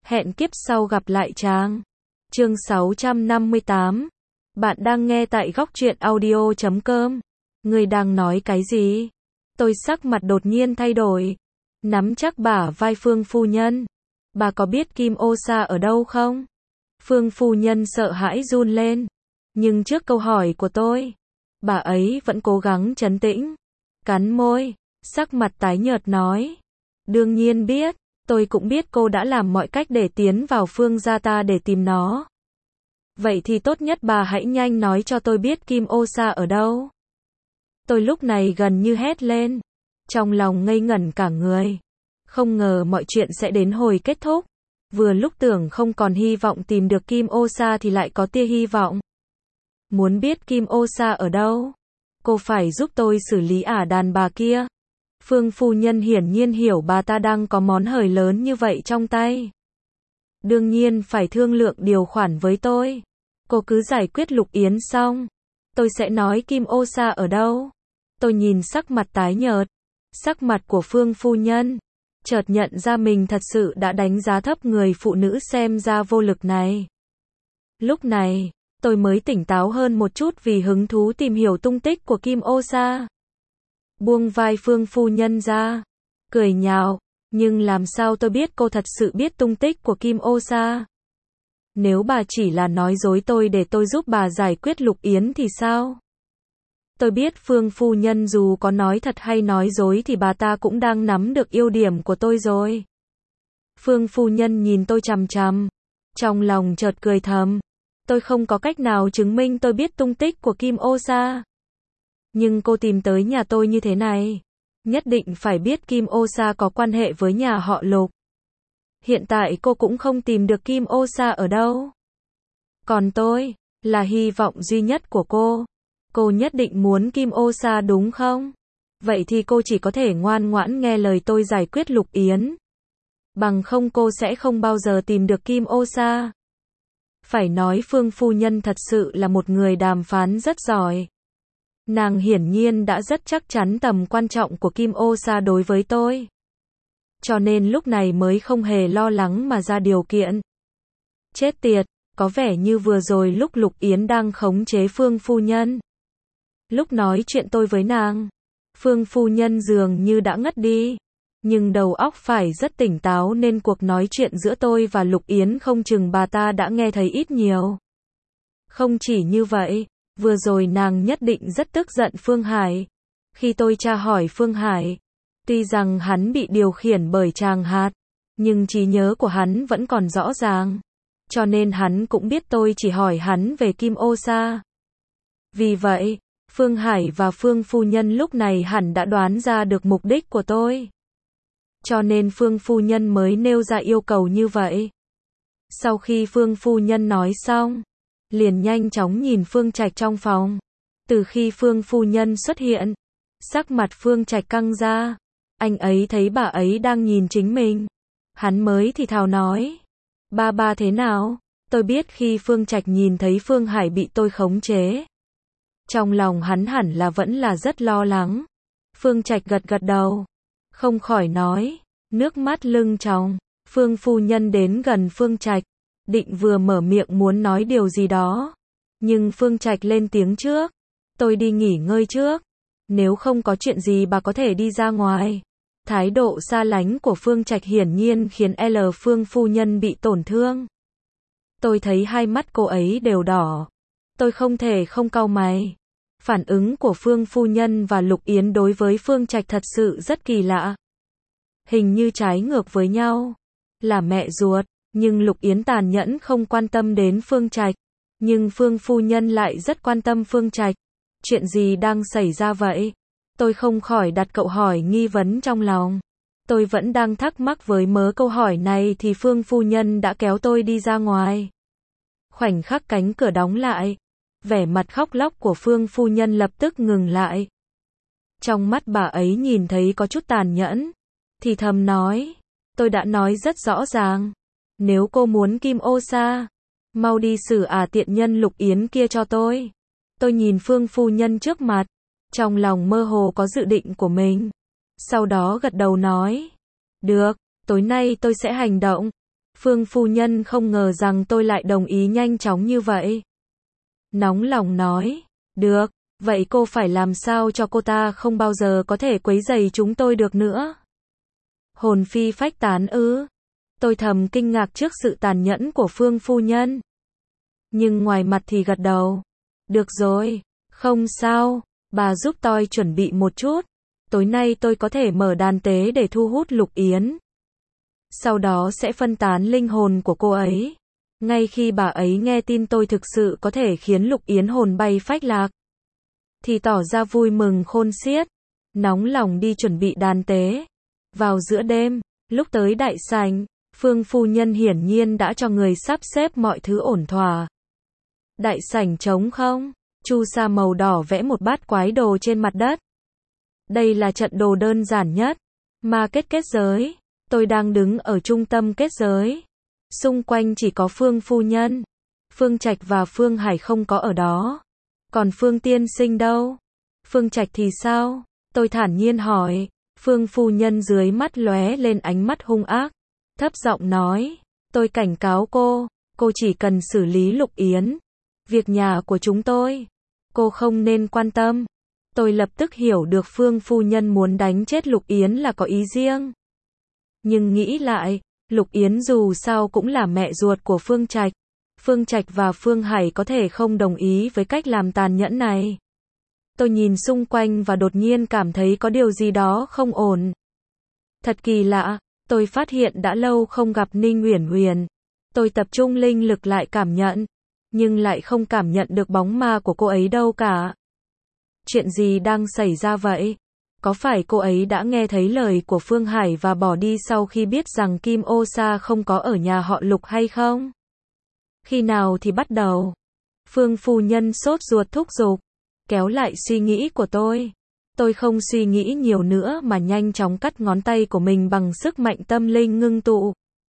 Hẹn kiếp sau gặp lại chàng. Chương 658. Bạn đang nghe tại góc truyện audio.com. Người đang nói cái gì? Tôi sắc mặt đột nhiên thay đổi. Nắm chắc bả vai Phương phu nhân. Bà có biết Kim Ô Sa ở đâu không? Phương phu nhân sợ hãi run lên. Nhưng trước câu hỏi của tôi, bà ấy vẫn cố gắng trấn tĩnh. Cắn môi, sắc mặt tái nhợt nói. Đương nhiên biết. Tôi cũng biết cô đã làm mọi cách để tiến vào Phương gia ta để tìm nó. Vậy thì tốt nhất bà hãy nhanh nói cho tôi biết Kim Ô Sa ở đâu. Tôi lúc này gần như hét lên. Trong lòng ngây ngẩn cả người. Không ngờ mọi chuyện sẽ đến hồi kết thúc. Vừa lúc tưởng không còn hy vọng tìm được Kim Ô Sa thì lại có tia hy vọng. Muốn biết Kim Ô Sa ở đâu? Cô phải giúp tôi xử lý đàn bà kia. Phương phu nhân hiển nhiên hiểu bà ta đang có món hời lớn như vậy trong tay. Đương nhiên phải thương lượng điều khoản với tôi. Cô cứ giải quyết Lục Yến xong, tôi sẽ nói Kim Ô Sa ở đâu. Tôi nhìn sắc mặt tái nhợt, sắc mặt của Phương phu nhân, chợt nhận ra mình thật sự đã đánh giá thấp người phụ nữ xem ra vô lực này. Lúc này, tôi mới tỉnh táo hơn một chút vì hứng thú tìm hiểu tung tích của Kim Ô Sa. Buông vai Phương phu nhân ra, cười nhạo, nhưng làm sao tôi biết cô thật sự biết tung tích của Kim Ô Sa? Nếu bà chỉ là nói dối tôi để tôi giúp bà giải quyết Lục Yến thì sao? Tôi biết Phương phu nhân dù có nói thật hay nói dối thì bà ta cũng đang nắm được ưu điểm của tôi rồi. Phương phu nhân nhìn tôi chằm chằm, trong lòng chợt cười thầm. Tôi không có cách nào chứng minh tôi biết tung tích của Kim Ô Sa. Nhưng cô tìm tới nhà tôi như thế này, nhất định phải biết Kim Ô Sa có quan hệ với nhà họ Lục. Hiện tại cô cũng không tìm được Kim Ô Sa ở đâu. Còn tôi, là hy vọng duy nhất của cô. Cô nhất định muốn Kim Ô Sa đúng không? Vậy thì cô chỉ có thể ngoan ngoãn nghe lời tôi giải quyết Lục Yến. Bằng không cô sẽ không bao giờ tìm được Kim Ô Sa. Phải nói Phương phu nhân thật sự là một người đàm phán rất giỏi. Nàng hiển nhiên đã rất chắc chắn tầm quan trọng của Kim Ô Sa đối với tôi. Cho nên lúc này mới không hề lo lắng mà ra điều kiện. Chết tiệt, có vẻ như vừa rồi lúc Lục Yến đang khống chế Phương phu nhân. Lúc nói chuyện tôi với nàng, Phương phu nhân dường như đã ngất đi. Nhưng đầu óc phải rất tỉnh táo nên cuộc nói chuyện giữa tôi và Lục Yến không chừng bà ta đã nghe thấy ít nhiều. Không chỉ như vậy, vừa rồi nàng nhất định rất tức giận Phương Hải. Khi tôi tra hỏi Phương Hải, tuy rằng hắn bị điều khiển bởi Tràng Hạt, nhưng trí nhớ của hắn vẫn còn rõ ràng. Cho nên hắn cũng biết tôi chỉ hỏi hắn về Kim Ô Sa. Vì vậy, Phương Hải và Phương phu nhân lúc này hẳn đã đoán ra được mục đích của tôi. Cho nên Phương phu nhân mới nêu ra yêu cầu như vậy. Sau khi Phương phu nhân nói xong, liền nhanh chóng nhìn Phương Trạch trong phòng. Từ khi Phương phu nhân xuất hiện, sắc mặt Phương Trạch căng ra. Anh ấy thấy bà ấy đang nhìn chính mình. Hắn mới thì thào nói. Ba thế nào? Tôi biết khi Phương Trạch nhìn thấy Phương Hải bị tôi khống chế. Trong lòng hắn hẳn là vẫn là rất lo lắng. Phương Trạch gật gật đầu. Không khỏi nói. Nước mắt lưng tròng. Phương phu nhân đến gần Phương Trạch. Định vừa mở miệng muốn nói điều gì đó. Nhưng Phương Trạch lên tiếng trước. Tôi đi nghỉ ngơi trước. Nếu không có chuyện gì bà có thể đi ra ngoài. Thái độ xa lánh của Phương Trạch hiển nhiên khiến Phương phu nhân bị tổn thương. Tôi thấy hai mắt cô ấy đều đỏ. Tôi không thể không cau mày. Phản ứng của Phương phu nhân và Lục Yến đối với Phương Trạch thật sự rất kỳ lạ. Hình như trái ngược với nhau. Là mẹ ruột, nhưng Lục Yến tàn nhẫn không quan tâm đến Phương Trạch. Nhưng Phương phu nhân lại rất quan tâm Phương Trạch. Chuyện gì đang xảy ra vậy? Tôi không khỏi đặt câu hỏi nghi vấn trong lòng. Tôi vẫn đang thắc mắc với mớ câu hỏi này thì Phương phu nhân đã kéo tôi đi ra ngoài. Khoảnh khắc cánh cửa đóng lại, vẻ mặt khóc lóc của Phương phu nhân lập tức ngừng lại. Trong mắt bà ấy nhìn thấy có chút tàn nhẫn, thì thầm nói, tôi đã nói rất rõ ràng, nếu cô muốn Kim Ô Sa, mau đi xử tiện nhân Lục Yến kia cho tôi. Tôi nhìn Phương phu nhân trước mặt, trong lòng mơ hồ có dự định của mình. Sau đó gật đầu nói, được, tối nay tôi sẽ hành động. Phương phu nhân không ngờ rằng tôi lại đồng ý nhanh chóng như vậy. Nóng lòng nói, được, vậy cô phải làm sao cho cô ta không bao giờ có thể quấy rầy chúng tôi được nữa. Hồn phi phách tán ư? Tôi thầm kinh ngạc trước sự tàn nhẫn của Phương phu nhân. Nhưng ngoài mặt thì gật đầu. Được rồi, không sao, bà giúp tôi chuẩn bị một chút. Tối nay tôi có thể mở đàn tế để thu hút Lục Yến. Sau đó sẽ phân tán linh hồn của cô ấy. Ngay khi bà ấy nghe tin tôi thực sự có thể khiến Lục Yến hồn bay phách lạc, thì tỏ ra vui mừng khôn xiết, nóng lòng đi chuẩn bị đàn tế. Vào giữa đêm, lúc tới đại sảnh, Phương phu nhân hiển nhiên đã cho người sắp xếp mọi thứ ổn thỏa. Đại sảnh trống không, chu sa màu đỏ vẽ một bát quái đồ trên mặt đất. Đây là trận đồ đơn giản nhất, mà kết giới. Tôi đang đứng ở trung tâm kết giới. Xung quanh chỉ có Phương phu nhân, Phương Trạch và Phương Hải không có ở đó. Còn Phương tiên sinh đâu? Phương Trạch thì sao? Tôi thản nhiên hỏi. Phương phu nhân dưới mắt lóe lên ánh mắt hung ác, thấp giọng nói, tôi cảnh cáo cô chỉ cần xử lý Lục Yến. Việc nhà của chúng tôi, cô không nên quan tâm. Tôi lập tức hiểu được Phương phu nhân muốn đánh chết Lục Yến là có ý riêng. Nhưng nghĩ lại, Lục Yến dù sao cũng là mẹ ruột của Phương Trạch. Phương Trạch và Phương Hải có thể không đồng ý với cách làm tàn nhẫn này. Tôi nhìn xung quanh và đột nhiên cảm thấy có điều gì đó không ổn. Thật kỳ lạ, tôi phát hiện đã lâu không gặp Ninh Uyển Huyền. Tôi tập trung linh lực lại cảm nhận, nhưng lại không cảm nhận được bóng ma của cô ấy đâu cả. Chuyện gì đang xảy ra vậy? Có phải cô ấy đã nghe thấy lời của Phương Hải và bỏ đi sau khi biết rằng Kim Ô Sa không có ở nhà họ Lục hay không? Khi nào thì bắt đầu? Phương phu nhân sốt ruột thúc giục, kéo lại suy nghĩ của tôi. Tôi không suy nghĩ nhiều nữa mà nhanh chóng cắt ngón tay của mình bằng sức mạnh tâm linh ngưng tụ.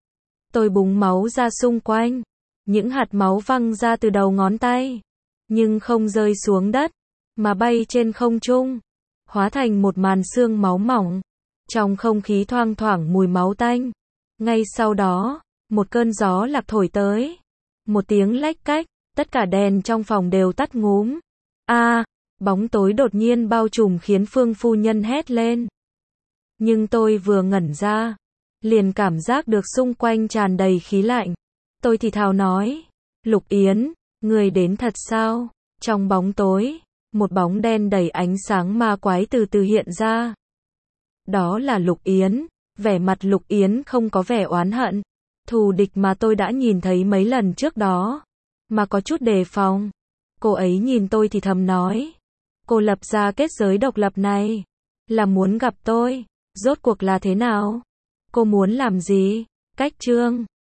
Tôi búng máu ra xung quanh. Những hạt máu văng ra từ đầu ngón tay, nhưng không rơi xuống đất, mà bay trên không trung, hóa thành một màn sương máu mỏng. Trong không khí thoang thoảng mùi máu tanh. Ngay sau đó, một cơn gió lạc thổi tới. Một tiếng lách cách, tất cả đèn trong phòng đều tắt ngúm. Bóng tối đột nhiên bao trùm khiến Phương phu nhân hét lên. Nhưng tôi vừa ngẩn ra, liền cảm giác được xung quanh tràn đầy khí lạnh. Tôi thì thào nói, Lục Yến, người đến thật sao? Trong bóng tối, một bóng đen đầy ánh sáng ma quái từ từ hiện ra. Đó là Lục Yến. Vẻ mặt Lục Yến không có vẻ oán hận, thù địch mà tôi đã nhìn thấy mấy lần trước đó, mà có chút đề phòng. Cô ấy nhìn tôi thì thầm nói, cô lập ra kết giới độc lập này, là muốn gặp tôi. Rốt cuộc là thế nào? Cô muốn làm gì? Cách chương